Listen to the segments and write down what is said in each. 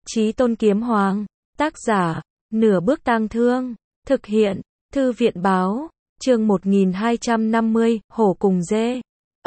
Chí Tôn Kiếm Hoàng, tác giả, Nửa Bước Tang Thương, thực hiện, Thư viện báo, chương 1250, hổ cùng dê.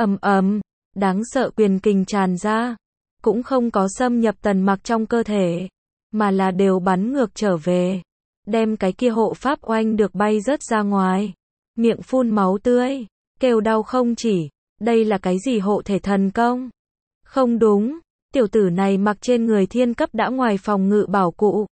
Đáng sợ quyền kình tràn ra, cũng không có xâm nhập Tần Mặc trong cơ thể, mà là đều bắn ngược trở về, đem cái kia hộ pháp oanh được bay rớt ra ngoài, miệng phun máu tươi, kêu đau không chỉ, đây là cái gì hộ thể thần công? Không đúng, tiểu tử này mặc trên người thiên cấp đã ngoài phòng ngự bảo cụ.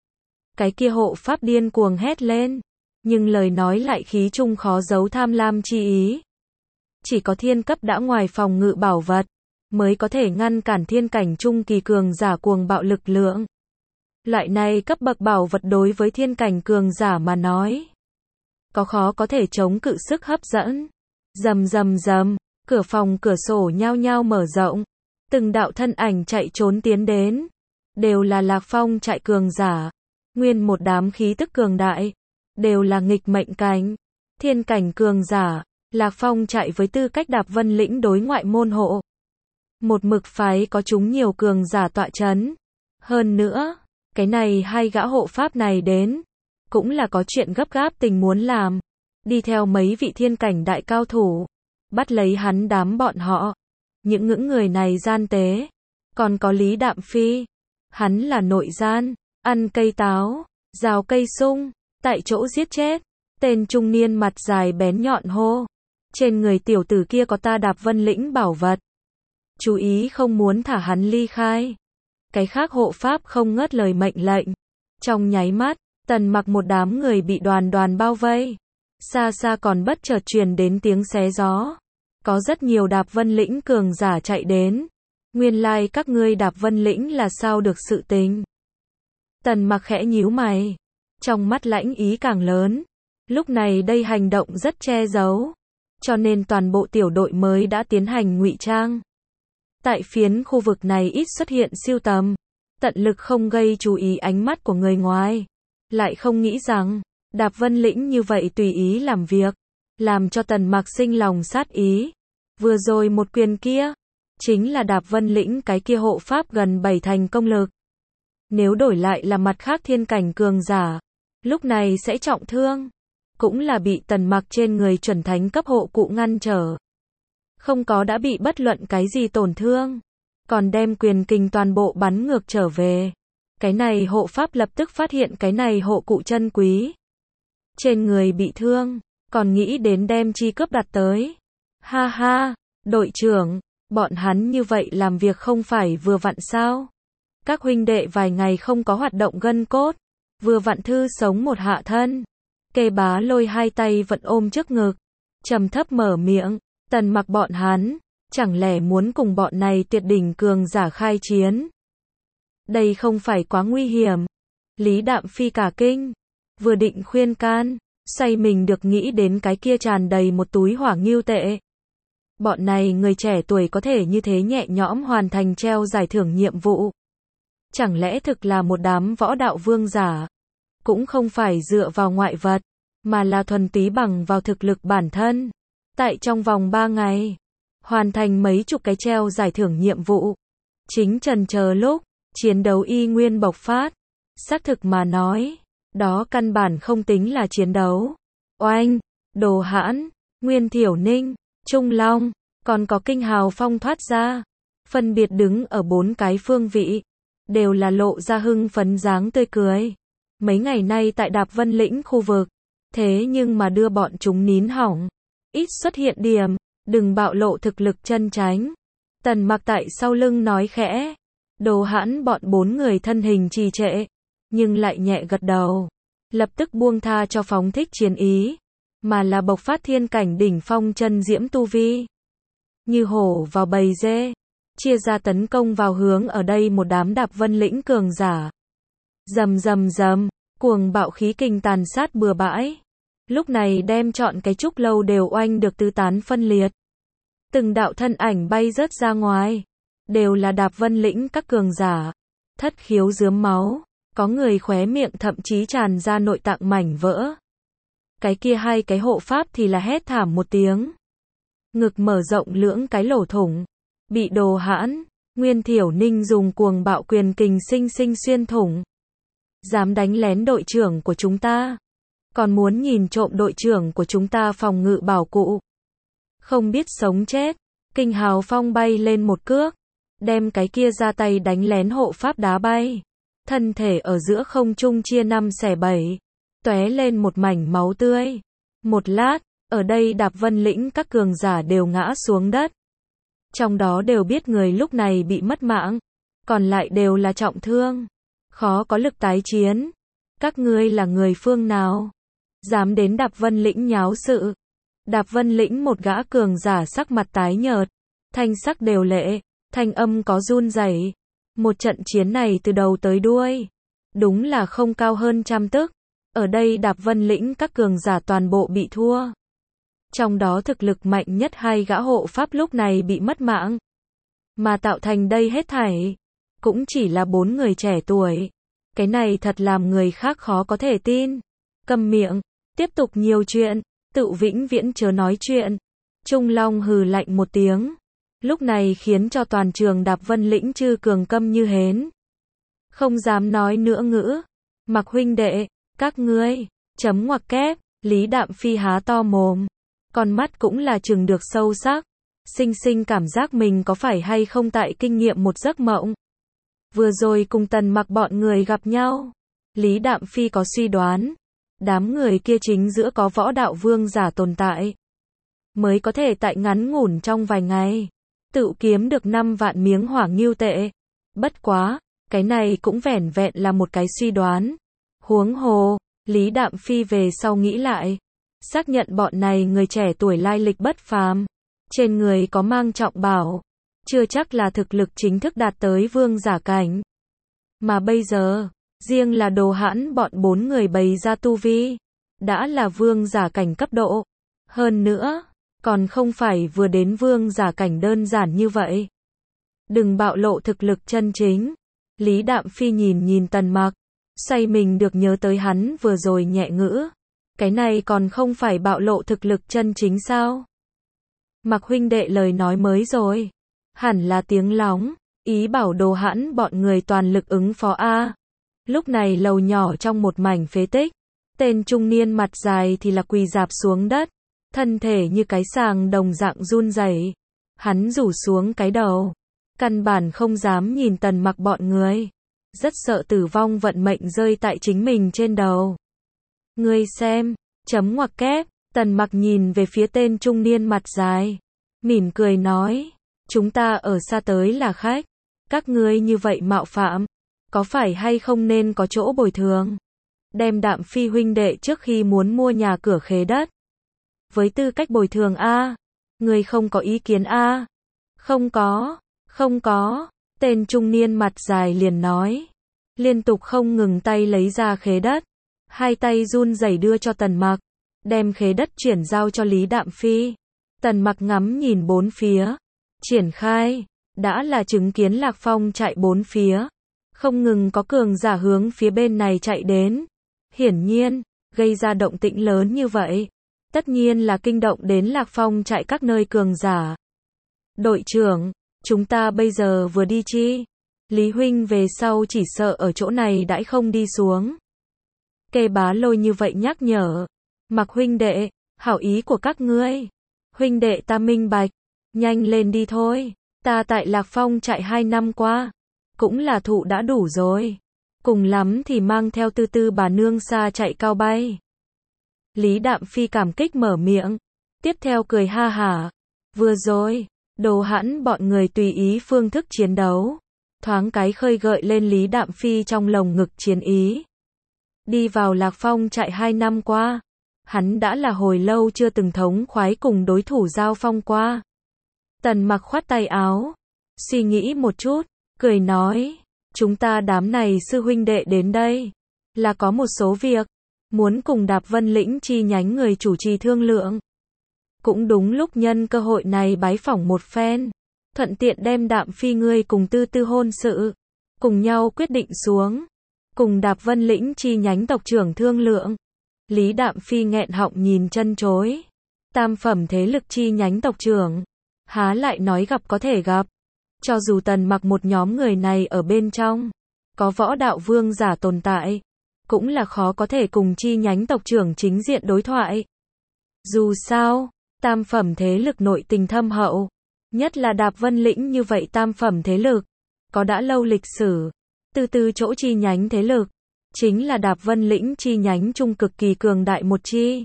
Cái kia hộ pháp điên cuồng hét lên, nhưng lời nói lại khí trung khó giấu tham lam chi ý. Chỉ có thiên cấp đã ngoài phòng ngự bảo vật, mới có thể ngăn cản thiên cảnh trung kỳ cường giả cuồng bạo lực lượng. Loại này cấp bậc bảo vật đối với thiên cảnh cường giả mà nói, có khó có thể chống cự sức hấp dẫn. Rầm rầm rầm, cửa phòng cửa sổ nhao nhao mở rộng, từng đạo thân ảnh chạy trốn tiến đến, đều là Lạc Phong trại cường giả, nguyên một đám khí tức cường đại, đều là nghịch mệnh cảnh, thiên cảnh cường giả. Lạc Phong chạy với tư cách Đạp Vân lĩnh đối ngoại môn hộ. Một mực phái có chúng nhiều cường giả tọa chấn. Hơn nữa, cái này hai gã hộ pháp này đến, cũng là có chuyện gấp gáp tình muốn làm. Đi theo mấy vị thiên cảnh đại cao thủ, bắt lấy hắn đám bọn họ. Những người này gian tế. Còn có Lý Đạm Phi, hắn là nội gian, ăn cây táo, rào cây sung, tại chỗ giết chết. Tên trung niên mặt dài bén nhọn hô, trên người tiểu tử kia có ta Đạp Vân lĩnh bảo vật, chú ý không muốn thả hắn ly khai. Cái khác hộ pháp không ngớt lời mệnh lệnh. Trong nháy mắt, Tần Mặc một đám người bị đoàn đoàn bao vây. Xa xa còn bất chợt truyền đến tiếng xé gió. Có rất nhiều Đạp Vân lĩnh cường giả chạy đến. Nguyên lai các ngươi Đạp Vân lĩnh là sao được sự tình? Tần Mặc khẽ nhíu mày, trong mắt lãnh ý càng lớn. Lúc này đây hành động rất che giấu, cho nên toàn bộ tiểu đội mới đã tiến hành ngụy trang. Tại phiến khu vực này ít xuất hiện siêu tầm, tận lực không gây chú ý ánh mắt của người ngoài. Lại không nghĩ rằng, Đạp Vân lĩnh như vậy tùy ý làm việc, làm cho Tần Mặc sinh lòng sát ý. Vừa rồi một quyền kia, chính là Đạp Vân lĩnh cái kia hộ pháp gần 7 thành công lực. Nếu đổi lại là mặt khác thiên cảnh cường giả, lúc này sẽ trọng thương. Cũng là bị Tần Mặc trên người chuẩn thánh cấp hộ cụ ngăn trở. Không có đã bị bất luận cái gì tổn thương, còn đem quyền kình toàn bộ bắn ngược trở về. Cái này hộ pháp lập tức phát hiện cái này hộ cụ chân quý. Trên người bị thương, còn nghĩ đến đem chi cướp đặt tới. Ha ha, đội trưởng, bọn hắn như vậy làm việc không phải vừa vặn sao? Các huynh đệ vài ngày không có hoạt động gân cốt, vừa vặn thư sống một hạ thân. Kê Bá Lôi hai tay vẫn ôm trước ngực, trầm thấp mở miệng, Tần Mặc bọn hắn, chẳng lẽ muốn cùng bọn này tuyệt đỉnh cường giả khai chiến? Đây không phải quá nguy hiểm. Lý Đạm Phi cả kinh, vừa định khuyên can, xoay mình được nghĩ đến cái kia tràn đầy một túi hỏa ngưu tệ. Bọn này người trẻ tuổi có thể như thế nhẹ nhõm hoàn thành treo giải thưởng nhiệm vụ. Chẳng lẽ thực là một đám võ đạo vương giả? Cũng không phải dựa vào ngoại vật, mà là thuần túy bằng vào thực lực bản thân. Tại trong vòng 3 ngày, hoàn thành mấy chục cái treo giải thưởng nhiệm vụ. Chính chần chờ lúc, chiến đấu y nguyên bộc phát. Xác thực mà nói, đó căn bản không tính là chiến đấu. Oanh, Đồ Hãn, Nguyên Thiểu Ninh, Trung Long, còn có Kinh Hào Phong thoát ra. Phân biệt đứng ở 4 cái phương vị, đều là lộ ra hưng phấn dáng tươi cười. Mấy ngày nay tại Đạp Vân lĩnh khu vực, thế nhưng mà đưa bọn chúng nín hỏng. Ít xuất hiện điểm, đừng bạo lộ thực lực chân chánh. Tần Mặc tại sau lưng nói khẽ. Đồ Hãn bọn 4 người thân hình trì trệ, nhưng lại nhẹ gật đầu. Lập tức buông tha cho phóng thích chiến ý, mà là bộc phát thiên cảnh đỉnh phong chân diễm tu vi. Như hổ vào bầy dê, chia ra tấn công vào hướng ở đây một đám Đạp Vân lĩnh cường giả. Rầm rầm rầm, cuồng bạo khí kình tàn sát bừa bãi. Lúc này đem chọn cái trúc lâu đều oanh được tứ tán phân liệt. Từng đạo thân ảnh bay rớt ra ngoài, đều là Đạp Vân lĩnh các cường giả. Thất khiếu rướm máu, có người khóe miệng thậm chí tràn ra nội tạng mảnh vỡ. Cái kia hai cái hộ pháp thì là hét thảm một tiếng. Ngực mở rộng lưỡng cái lỗ thủng, bị Đồ Hãn, Nguyên Thiểu Ninh dùng cuồng bạo quyền kình sinh sinh xuyên thủng. Dám đánh lén đội trưởng của chúng ta. Còn muốn nhìn trộm đội trưởng của chúng ta phòng ngự bảo cụ. Không biết sống chết. Kinh Hào Phong bay lên một cước. Đem cái kia ra tay đánh lén hộ pháp đá bay. Thân thể ở giữa không trung chia 5 xẻ 7. Tóe lên một mảnh máu tươi. Một lát, ở đây Đạp Vân Lĩnh các cường giả đều ngã xuống đất. Trong đó đều biết người lúc này bị mất mạng. Còn lại đều là trọng thương. Khó có lực tái chiến. Các ngươi là người phương nào? Dám đến Đạp Vân Lĩnh nháo sự. Đạp Vân Lĩnh một gã cường giả sắc mặt tái nhợt. Thanh sắc đều lệ. Thanh âm có run rẩy. Một trận chiến này từ đầu tới đuôi. Đúng là không cao hơn trăm tức. Ở đây Đạp Vân Lĩnh các cường giả toàn bộ bị thua. Trong đó thực lực mạnh nhất 2 gã hộ pháp lúc này bị mất mạng. Mà tạo thành đây hết thảy. Cũng chỉ là 4 người trẻ tuổi. Cái này thật làm người khác khó có thể tin. Câm miệng. Tiếp tục nhiều chuyện. Tự vĩnh viễn chớ nói chuyện. Trung Long hừ lạnh một tiếng. Lúc này khiến cho toàn trường Đạp Vân Lĩnh chư cường câm như hến. Không dám nói nữa ngữ. Mặc huynh đệ, các ngươi, chấm ngoặc kép, Lý Đạm Phi há to mồm. Con mắt cũng là chừng được sâu sắc. Sinh sinh cảm giác mình có phải hay không tại kinh nghiệm một giấc mộng. Vừa rồi cùng Tần Mặc bọn người gặp nhau. Lý Đạm Phi có suy đoán. Đám người kia chính giữa có võ đạo vương giả tồn tại. Mới có thể tại ngắn ngủn trong vài ngày. Tự kiếm được 5 vạn miếng hỏa ngưu tệ. Bất quá, cái này cũng vẻn vẹn là một cái suy đoán. Huống hồ, Lý Đạm Phi về sau nghĩ lại. Xác nhận bọn này người trẻ tuổi lai lịch bất phàm. Trên người có mang trọng bảo. Chưa chắc là thực lực chính thức đạt tới vương giả cảnh. Mà bây giờ, riêng là Đồ Hãn bọn 4 người bày ra tu vi. Đã là vương giả cảnh cấp độ. Hơn nữa, còn không phải vừa đến vương giả cảnh đơn giản như vậy. Đừng bạo lộ thực lực chân chính. Lý Đạm Phi nhìn Tần Mặc. Say mình được nhớ tới hắn vừa rồi nhẹ ngữ. Cái này còn không phải bạo lộ thực lực chân chính sao? Mặc huynh đệ lời nói mới rồi. Hẳn là tiếng lóng. Ý bảo Đồ Hãn bọn người toàn lực ứng phó A. Lúc này lầu nhỏ trong một mảnh phế tích. Tên trung niên mặt dài thì là quỳ rạp xuống đất. Thân thể như cái sàng đồng dạng run rẩy. Hắn rủ xuống cái đầu. Căn bản không dám nhìn Tần Mặc bọn người. Rất sợ tử vong vận mệnh rơi tại chính mình trên đầu. Ngươi xem, chấm ngoặc kép, Tần Mặc nhìn về phía tên trung niên mặt dài. Mỉm cười nói, chúng ta ở xa tới là khách. Các ngươi như vậy mạo phạm. Có phải hay không nên có chỗ bồi thường? Đem Đạm Phi huynh đệ trước khi muốn mua nhà cửa khế đất. Với tư cách bồi thường A. Ngươi không có ý kiến A. Không có. Tên trung niên mặt dài liền nói. Liên tục không ngừng tay lấy ra khế đất. 2 tay run rẩy đưa cho Tần Mặc. Đem khế đất chuyển giao cho Lý Đạm Phi. Tần Mặc ngắm nhìn 4 phía. Triển khai. Đã là chứng kiến Lạc Phong chạy 4 phía. Không ngừng có cường giả hướng phía bên này chạy đến. Hiển nhiên, gây ra động tĩnh lớn như vậy. Tất nhiên là kinh động đến Lạc Phong chạy các nơi cường giả. Đội trưởng, chúng ta bây giờ vừa đi chi? Lý huynh về sau chỉ sợ ở chỗ này đãi không đi xuống. Kê Bá Lôi như vậy nhắc nhở. Mặc huynh đệ, hảo ý của các ngươi. Huynh đệ ta minh bạch. Nhanh lên đi thôi. Ta tại Lạc Phong chạy 2 năm qua. Cũng là thụ đã đủ rồi. Cùng lắm thì mang theo tư tư bà nương xa chạy cao bay. Lý Đạm Phi cảm kích mở miệng. Tiếp theo cười ha hả. Vừa rồi, Đồ Hãn bọn người tùy ý phương thức chiến đấu. Thoáng cái khơi gợi lên Lý Đạm Phi trong lồng ngực chiến ý. Đi vào Lạc Phong chạy 2 năm qua. Hắn đã là hồi lâu chưa từng thống khoái cùng đối thủ giao phong qua. Tần Mặc khoát tay áo. Suy nghĩ một chút. Cười nói. Chúng ta đám này sư huynh đệ đến đây. Là có một số việc. Muốn cùng Đạp Vân Lĩnh chi nhánh người chủ trì thương lượng. Cũng đúng lúc nhân cơ hội này bái phỏng một phen. Thuận tiện đem Đạm Phi ngươi cùng tư tư hôn sự. Cùng nhau quyết định xuống. Cùng Đạp Vân Lĩnh chi nhánh tộc trưởng thương lượng. Lý Đạm Phi nghẹn họng nhìn chân chối. Tam phẩm thế lực chi nhánh tộc trưởng. Há lại nói gặp có thể gặp. Cho dù Tần Mặc một nhóm người này ở bên trong, có võ đạo vương giả tồn tại, cũng là khó có thể cùng chi nhánh tộc trưởng chính diện đối thoại. Dù sao, tam phẩm thế lực nội tình thâm hậu, nhất là Đạp Vân Lĩnh như vậy tam phẩm thế lực, có đã lâu lịch sử, từ chỗ chi nhánh thế lực, chính là Đạp Vân Lĩnh chi nhánh trung cực kỳ cường đại một chi.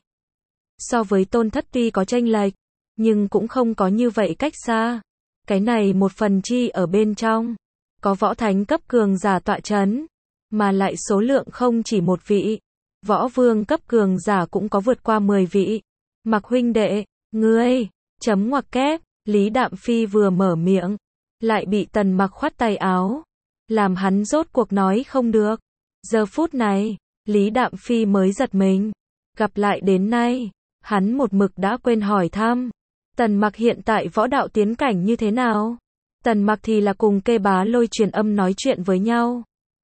So với Tôn Thất tuy có chênh lệch, nhưng cũng không có như vậy cách xa. Cái này một phần chi ở bên trong, có võ thánh cấp cường giả tọa chấn, mà lại số lượng không chỉ một vị, võ vương cấp cường giả cũng có vượt qua 10 vị. Mặc huynh đệ, ngươi, chấm ngoặc kép, Lý Đạm Phi vừa mở miệng, lại bị Tần Mặc khoát tay áo, làm hắn rốt cuộc nói không được. Giờ phút này, Lý Đạm Phi mới giật mình, gặp lại đến nay, hắn một mực đã quên hỏi thăm, Tần Mặc hiện tại võ đạo tiến cảnh như thế nào? Tần Mặc thì là cùng Kê Bá Lôi truyền âm nói chuyện với nhau.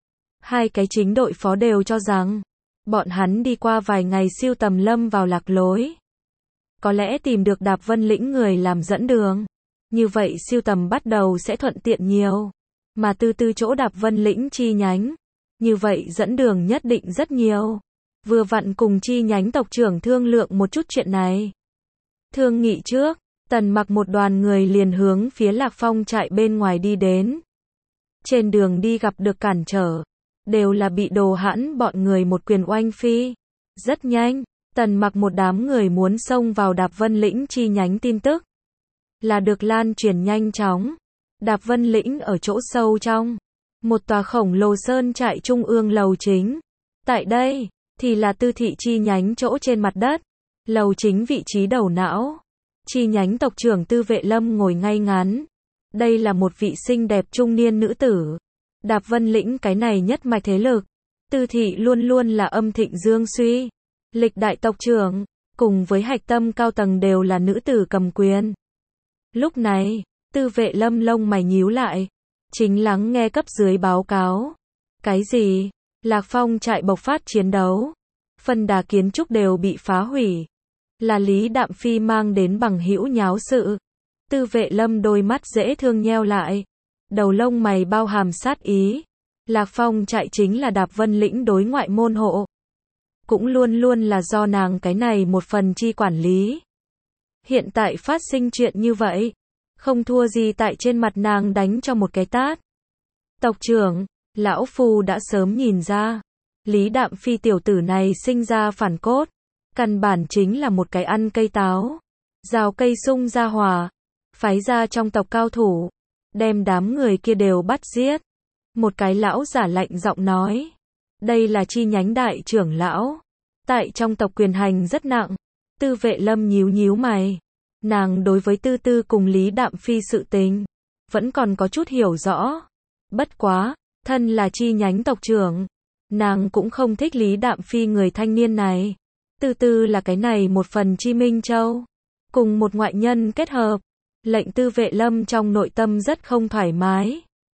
Hai cái chính đội phó đều cho rằng, bọn hắn đi qua vài ngày siêu tầm lâm vào lạc lối. Có lẽ tìm được Đạp Vân Lĩnh người làm dẫn đường. Như vậy siêu tầm bắt đầu sẽ thuận tiện nhiều. Mà từ chỗ Đạp Vân Lĩnh chi nhánh, như vậy dẫn đường nhất định rất nhiều. Vừa vặn cùng chi nhánh tộc trưởng thương lượng một chút chuyện này. Thương nghị trước, Tần Mặc một đoàn người liền hướng phía Lạc Phong trại bên ngoài đi đến. Trên đường đi gặp được cản trở, đều là bị Đồ Hãn bọn người một quyền oanh phi. Rất nhanh, Tần Mặc một đám người muốn xông vào Đạp Vân Lĩnh chi nhánh tin tức, là được lan truyền nhanh chóng. Đạp Vân Lĩnh ở chỗ sâu trong, một tòa khổng lồ sơn trại trung ương lầu chính. Tại đây, thì là Tư thị chi nhánh chỗ trên mặt đất. Lầu chính vị trí đầu não. Chi nhánh tộc trưởng Tư Vệ Lâm ngồi ngay ngắn. Đây là một vị xinh đẹp trung niên nữ tử. Đạp Vân Lĩnh cái này nhất mạch thế lực, Tư thị luôn luôn là âm thịnh dương suy. Lịch đại tộc trưởng, cùng với hạch tâm cao tầng đều là nữ tử cầm quyền. Lúc này, Tư Vệ Lâm lông mày nhíu lại, chính lắng nghe cấp dưới báo cáo. Cái gì? Lạc Phong trại bộc phát chiến đấu, phân đà kiến trúc đều bị phá hủy. Là Lý Đạm Phi mang đến bằng hữu nháo sự. Tư Vệ Lâm đôi mắt dễ thương nheo lại, đầu lông mày bao hàm sát ý. Lạc Phong trại chính là Đạp Vân Lĩnh đối ngoại môn hộ, cũng luôn luôn là do nàng cái này một phần chi quản lý. Hiện tại phát sinh chuyện như vậy, không thua gì tại trên mặt nàng đánh cho một cái tát. Tộc trưởng, lão phu đã sớm nhìn ra, Lý Đạm Phi tiểu tử này sinh ra phản cốt, căn bản chính là một cái ăn cây táo, rào cây sung ra hòa, phái ra trong tộc cao thủ, đem đám người kia đều bắt giết. Một cái lão giả lạnh giọng nói, đây là chi nhánh đại trưởng lão, tại trong tộc quyền hành rất nặng. Tư Vệ Lâm nhíu nhíu mày, nàng đối với Tư cùng Lý Đạm Phi sự tình, vẫn còn có chút hiểu rõ. Bất quá, thân là chi nhánh tộc trưởng, nàng cũng không thích Lý Đạm Phi người thanh niên này. Tư là cái này một phần chi Minh Châu, cùng một ngoại nhân kết hợp, lệnh Tư Vệ Lâm trong nội tâm rất không thoải mái.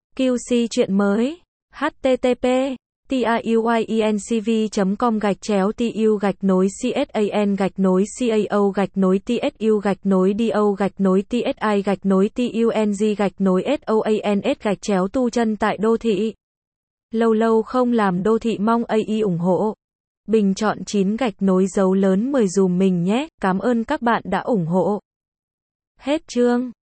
QC chuyện mới, http tu chân tại đô thị. Lâu lâu không làm đô thị mong AI ủng hộ. Bình chọn 9 gạch nối dấu lớn 10 dùm mình nhé. Cảm ơn các bạn đã ủng hộ. Hết chương.